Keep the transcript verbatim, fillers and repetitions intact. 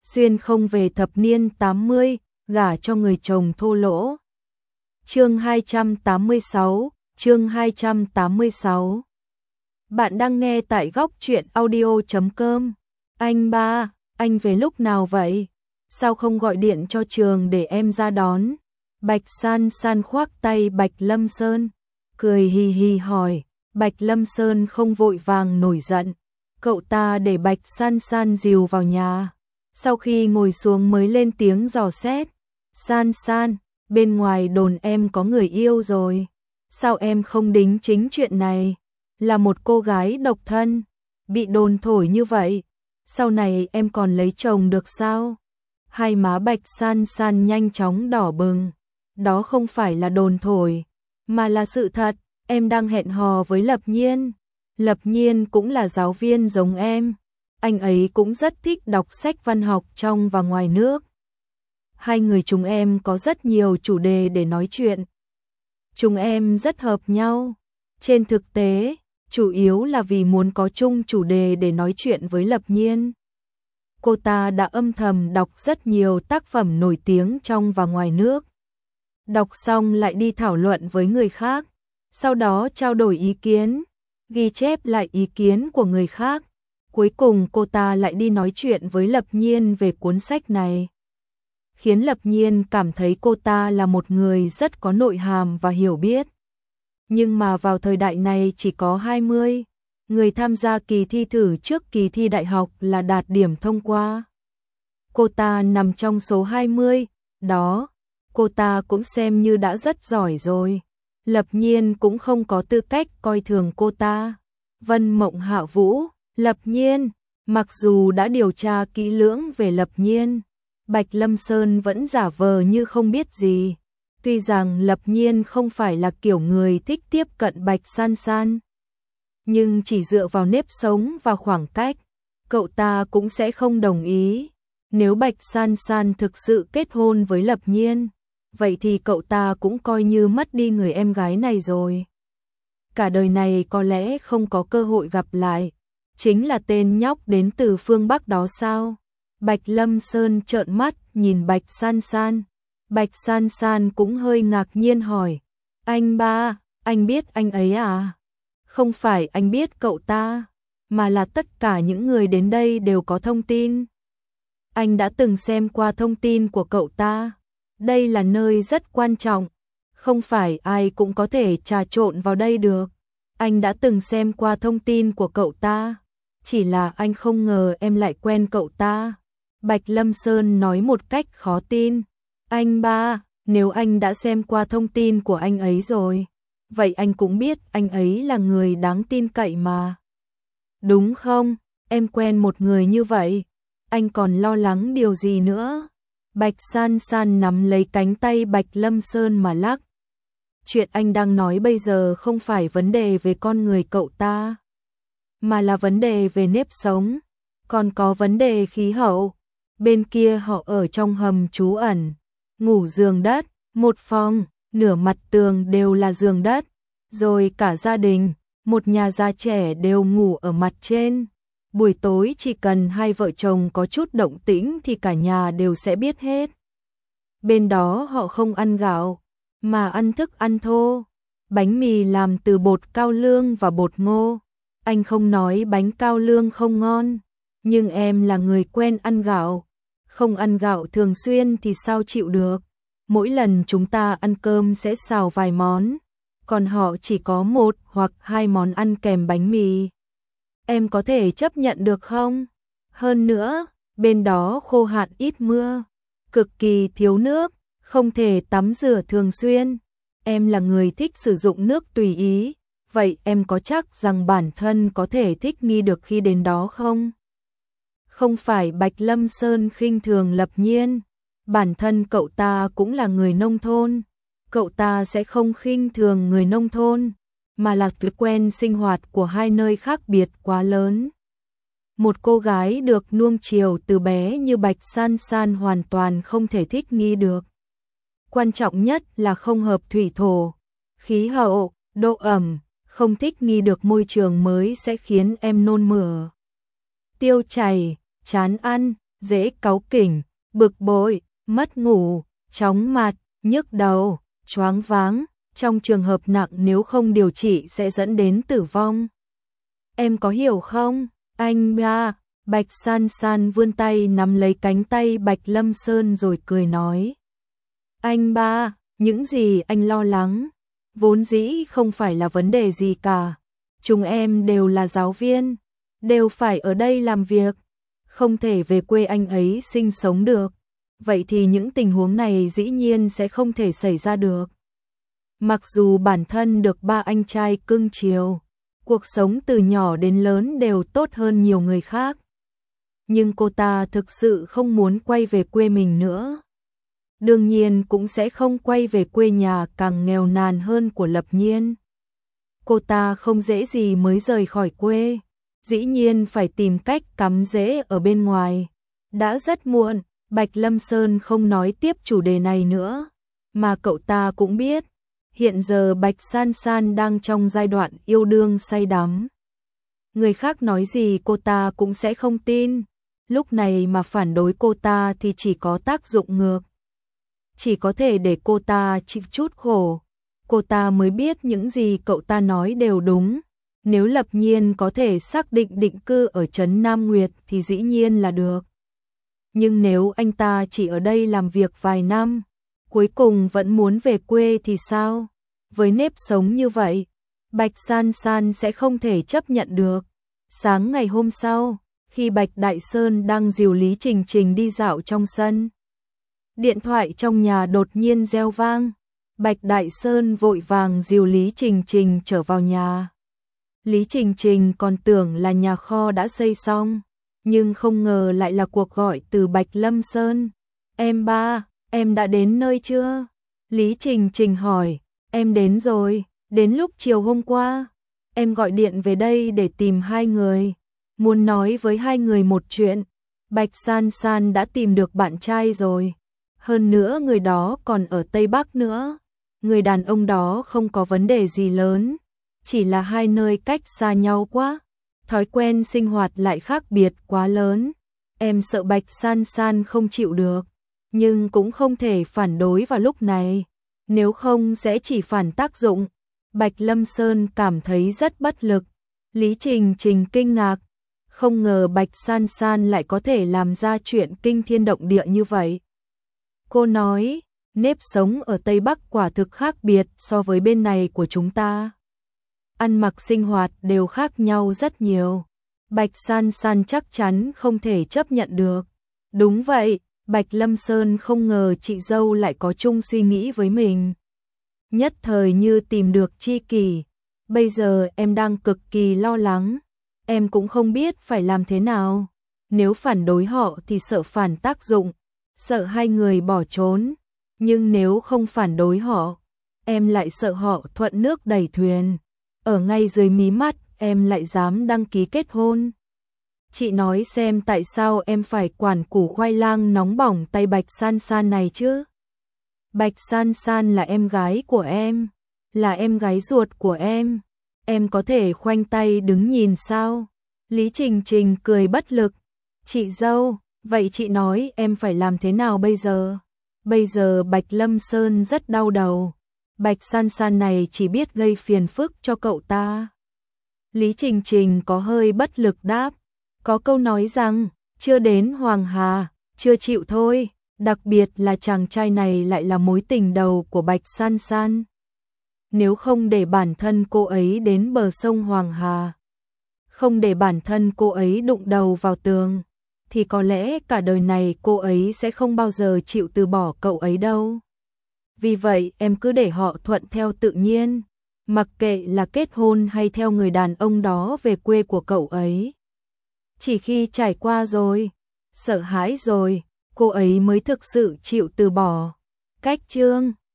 xuyên không về thập niên tám mươi, gả cho người chồng thô lỗ. Chương hai trăm tám mươi sáu, chương hai trăm tám mươi sáu. Bạn đang nghe tại góc truyện audio chấm com. Anh ba, anh về lúc nào vậy? Sao không gọi điện cho trường để em ra đón? Bạch San San khoác tay Bạch Lâm Sơn, cười hì hì hỏi. Bạch Lâm Sơn không vội vàng nổi giận. Cậu ta để Bạch San San dìu vào nhà. Sau khi ngồi xuống mới lên tiếng dò xét. San San, bên ngoài đồn em có người yêu rồi. Sao em không đính chính chuyện này? Là một cô gái độc thân, bị đồn thổi như vậy. Sau này em còn lấy chồng được sao? Hai má Bạch San San nhanh chóng đỏ bừng. Đó không phải là đồn thổi, mà là sự thật. Em đang hẹn hò với Lập Nhiên. Lập Nhiên cũng là giáo viên giống em. Anh ấy cũng rất thích đọc sách văn học trong và ngoài nước. Hai người chúng em có rất nhiều chủ đề để nói chuyện. Chúng em rất hợp nhau. Trên thực tế, chủ yếu là vì muốn có chung chủ đề để nói chuyện với Lập Nhiên. Cô ta đã âm thầm đọc rất nhiều tác phẩm nổi tiếng trong và ngoài nước. Đọc xong lại đi thảo luận với người khác. Sau đó trao đổi ý kiến, ghi chép lại ý kiến của người khác. Cuối cùng cô ta lại đi nói chuyện với Lập Nhiên về cuốn sách này. Khiến Lập Nhiên cảm thấy cô ta là một người rất có nội hàm và hiểu biết. Nhưng mà vào thời đại này chỉ có hai mươi người tham gia kỳ thi thử trước kỳ thi đại học là đạt điểm thông qua. Cô ta nằm trong số hai mươi, đó, cô ta cũng xem như đã rất giỏi rồi. Lập Nhiên cũng không có tư cách coi thường cô ta. Vân Mộng Hạ Vũ, Lập Nhiên, mặc dù đã điều tra kỹ lưỡng về Lập Nhiên, Bạch Lâm Sơn vẫn giả vờ như không biết gì. Tuy rằng Lập Nhiên không phải là kiểu người thích tiếp cận Bạch San San, nhưng chỉ dựa vào nếp sống và khoảng cách, cậu ta cũng sẽ không đồng ý. Nếu Bạch San San thực sự kết hôn với Lập Nhiên, vậy thì cậu ta cũng coi như mất đi người em gái này rồi. Cả đời này có lẽ không có cơ hội gặp lại. Chính là tên nhóc đến từ phương Bắc đó sao? Bạch Lâm Sơn trợn mắt nhìn Bạch San San. Bạch San San cũng hơi ngạc nhiên hỏi. Anh ba, anh biết anh ấy à? Không phải anh biết cậu ta, mà là tất cả những người đến đây đều có thông tin. Anh đã từng xem qua thông tin của cậu ta. Đây là nơi rất quan trọng, không phải ai cũng có thể trà trộn vào đây được. Anh đã từng xem qua thông tin của cậu ta, chỉ là anh không ngờ em lại quen cậu ta. Bạch Lâm Sơn nói một cách khó tin. Anh ba, nếu anh đã xem qua thông tin của anh ấy rồi, vậy anh cũng biết anh ấy là người đáng tin cậy mà. Đúng không? Em quen một người như vậy, anh còn lo lắng điều gì nữa? Bạch San San nắm lấy cánh tay Bạch Lâm Sơn mà lắc. Chuyện anh đang nói bây giờ không phải vấn đề về con người cậu ta, mà là vấn đề về nếp sống, còn có vấn đề khí hậu. Bên kia họ ở trong hầm trú ẩn, ngủ giường đất, một phòng, nửa mặt tường đều là giường đất, rồi cả gia đình, một nhà già trẻ đều ngủ ở mặt trên. Buổi tối chỉ cần hai vợ chồng có chút động tĩnh thì cả nhà đều sẽ biết hết. Bên đó họ không ăn gạo, mà ăn thức ăn thô, bánh mì làm từ bột cao lương và bột ngô. Anh không nói bánh cao lương không ngon, nhưng em là người quen ăn gạo, không ăn gạo thường xuyên thì sao chịu được. Mỗi lần chúng ta ăn cơm sẽ xào vài món, còn họ chỉ có một hoặc hai món ăn kèm bánh mì. Em có thể chấp nhận được không? Hơn nữa, bên đó khô hạn ít mưa, cực kỳ thiếu nước, không thể tắm rửa thường xuyên. Em là người thích sử dụng nước tùy ý, vậy em có chắc rằng bản thân có thể thích nghi được khi đến đó không? Không phải Bạch Lâm Sơn khinh thường Lập Nhiên, bản thân cậu ta cũng là người nông thôn, cậu ta sẽ không khinh thường người nông thôn, mà là thói quen sinh hoạt của hai nơi khác biệt quá lớn. Một cô gái được nuông chiều từ bé như Bạch San San hoàn toàn không thể thích nghi được. Quan trọng nhất là không hợp thủy thổ, khí hậu, độ ẩm, không thích nghi được môi trường mới sẽ khiến em nôn mửa, tiêu chảy, chán ăn, dễ cáu kỉnh, bực bội, mất ngủ, chóng mặt, nhức đầu, choáng váng, trong trường hợp nặng nếu không điều trị sẽ dẫn đến tử vong. Em có hiểu không, anh ba? Bạch San San vươn tay nắm lấy cánh tay Bạch Lâm Sơn rồi cười nói. Anh ba, những gì anh lo lắng, vốn dĩ không phải là vấn đề gì cả. Chúng em đều là giáo viên, đều phải ở đây làm việc, không thể về quê anh ấy sinh sống được. Vậy thì những tình huống này dĩ nhiên sẽ không thể xảy ra được. Mặc dù bản thân được ba anh trai cưng chiều, cuộc sống từ nhỏ đến lớn đều tốt hơn nhiều người khác. Nhưng cô ta thực sự không muốn quay về quê mình nữa. Đương nhiên cũng sẽ không quay về quê nhà càng nghèo nàn hơn của Lập Nhiên. Cô ta không dễ gì mới rời khỏi quê, dĩ nhiên phải tìm cách cắm rễ ở bên ngoài. Đã rất muộn, Bạch Lâm Sơn không nói tiếp chủ đề này nữa, mà cậu ta cũng biết, hiện giờ Bạch San San đang trong giai đoạn yêu đương say đắm. Người khác nói gì cô ta cũng sẽ không tin, lúc này mà phản đối cô ta thì chỉ có tác dụng ngược. Chỉ có thể để cô ta chịu chút khổ, cô ta mới biết những gì cậu ta nói đều đúng. Nếu Lập Nhiên có thể xác định định cư ở trấn Nam Nguyệt thì dĩ nhiên là được. Nhưng nếu anh ta chỉ ở đây làm việc vài năm, cuối cùng vẫn muốn về quê thì sao? Với nếp sống như vậy, Bạch San San sẽ không thể chấp nhận được. Sáng ngày hôm sau, khi Bạch Đại Sơn đang dìu Lý Trình Trình đi dạo trong sân, điện thoại trong nhà đột nhiên reo vang. Bạch Đại Sơn vội vàng dìu Lý Trình Trình trở vào nhà. Lý Trình Trình còn tưởng là nhà kho đã xây xong, nhưng không ngờ lại là cuộc gọi từ Bạch Lâm Sơn. Em ba, em đã đến nơi chưa? Lý Trình Trình hỏi. Em đến rồi, đến lúc chiều hôm qua. Em gọi điện về đây để tìm hai người, muốn nói với hai người một chuyện. Bạch San San đã tìm được bạn trai rồi. Hơn nữa người đó còn ở Tây Bắc nữa. Người đàn ông đó không có vấn đề gì lớn, chỉ là hai nơi cách xa nhau quá, thói quen sinh hoạt lại khác biệt quá lớn. Em sợ Bạch San San không chịu được, nhưng cũng không thể phản đối vào lúc này, nếu không sẽ chỉ phản tác dụng. Bạch Lâm Sơn cảm thấy rất bất lực. Lý Trình Trình kinh ngạc, không ngờ Bạch San San lại có thể làm ra chuyện kinh thiên động địa như vậy. Cô nói, nếp sống ở Tây Bắc quả thực khác biệt so với bên này của chúng ta. Ăn mặc sinh hoạt đều khác nhau rất nhiều. Bạch San San chắc chắn không thể chấp nhận được. Đúng vậy, Bạch Lâm Sơn không ngờ chị dâu lại có chung suy nghĩ với mình. Nhất thời như tìm được tri kỷ. Bây giờ em đang cực kỳ lo lắng. Em cũng không biết phải làm thế nào. Nếu phản đối họ thì sợ phản tác dụng, sợ hai người bỏ trốn. Nhưng nếu không phản đối họ, em lại sợ họ thuận nước đẩy thuyền. Ở ngay dưới mí mắt, em lại dám đăng ký kết hôn. Chị nói xem tại sao em phải quản củ khoai lang nóng bỏng tay Bạch San San này chứ? Bạch San San là em gái của em, là em gái ruột của em. Em có thể khoanh tay đứng nhìn sao? Lý Trình Trình cười bất lực. Chị dâu, vậy chị nói em phải làm thế nào bây giờ? Bây giờ Bạch Lâm Sơn rất đau đầu. Bạch San San này chỉ biết gây phiền phức cho cậu ta. Lý Trình Trình có hơi bất lực đáp. Có câu nói rằng, chưa đến Hoàng Hà, chưa chịu thôi. Đặc biệt là chàng trai này lại là mối tình đầu của Bạch San San. Nếu không để bản thân cô ấy đến bờ sông Hoàng Hà, không để bản thân cô ấy đụng đầu vào tường, thì có lẽ cả đời này cô ấy sẽ không bao giờ chịu từ bỏ cậu ấy đâu. Vì vậy em cứ để họ thuận theo tự nhiên, mặc kệ là kết hôn hay theo người đàn ông đó về quê của cậu ấy. Chỉ khi trải qua rồi, sợ hãi rồi, cô ấy mới thực sự chịu từ bỏ. Cách chương